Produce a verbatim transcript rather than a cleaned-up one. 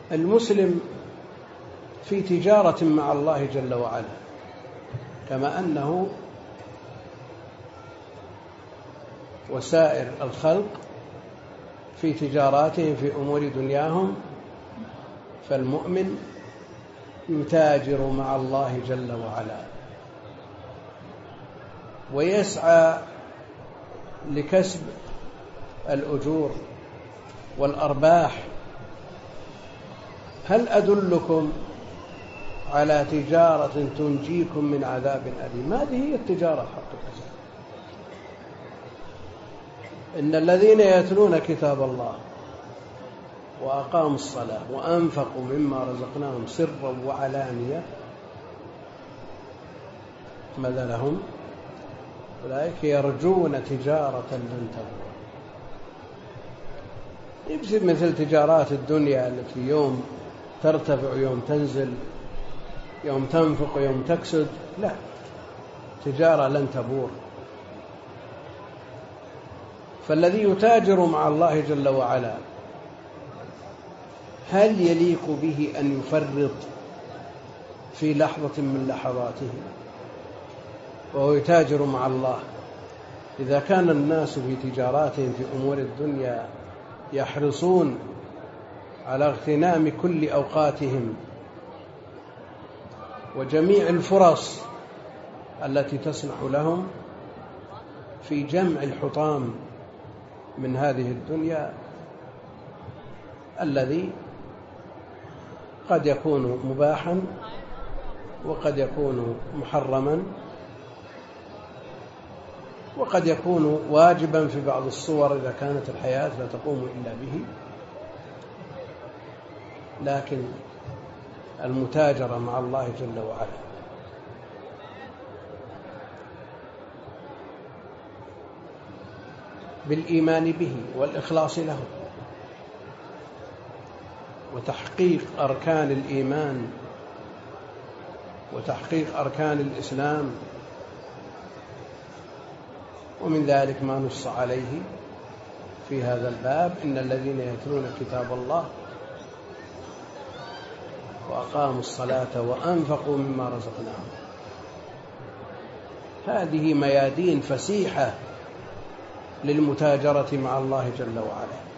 المسلم في تجارة مع الله جل وعلا، كما أنه وسائر الخلق في تجاراتهم في أمور دنياهم، فالمؤمن يتاجر مع الله جل وعلا ويسعى لكسب الأجور والأرباح. هل أدلكم على تجارة تنجيكم من عذاب أليم؟ هذه هي التجارة حقيقة. إن الذين يتلون كتاب الله وأقاموا الصلاة وأنفقوا مما رزقناهم سرا وعلانية ماذا لهم؟ أولئك يرجون تجارة لن تبور. يبسط مثل تجارات الدنيا التي يوم ترتفع ويوم تنزل، يوم تنفق ويوم تكسد. لا، تجارة لن تبور. فالذي يتاجر مع الله جل وعلا هل يليق به أن يفرط في لحظة من لحظاته وهو يتاجر مع الله؟ إذا كان الناس في تجاراتهم في أمور الدنيا يحرصون على اغتنام كل أوقاتهم وجميع الفرص التي تسمح لهم في جمع الحطام من هذه الدنيا الذي قد يكون مباحا وقد يكون محرما وقد يكون واجبا في بعض الصور إذا كانت الحياة لا تقوم إلا به، لكن المتاجرة مع الله جل وعلا بالإيمان به والإخلاص له وتحقيق أركان الإيمان وتحقيق أركان الإسلام، ومن ذلك ما نص عليه في هذا الباب: إن الذين يتلون كتاب الله وأقاموا الصلاة وأنفقوا مما رزقناهم. هذه ميادين فسيحة للمتاجرة مع الله جل وعلا.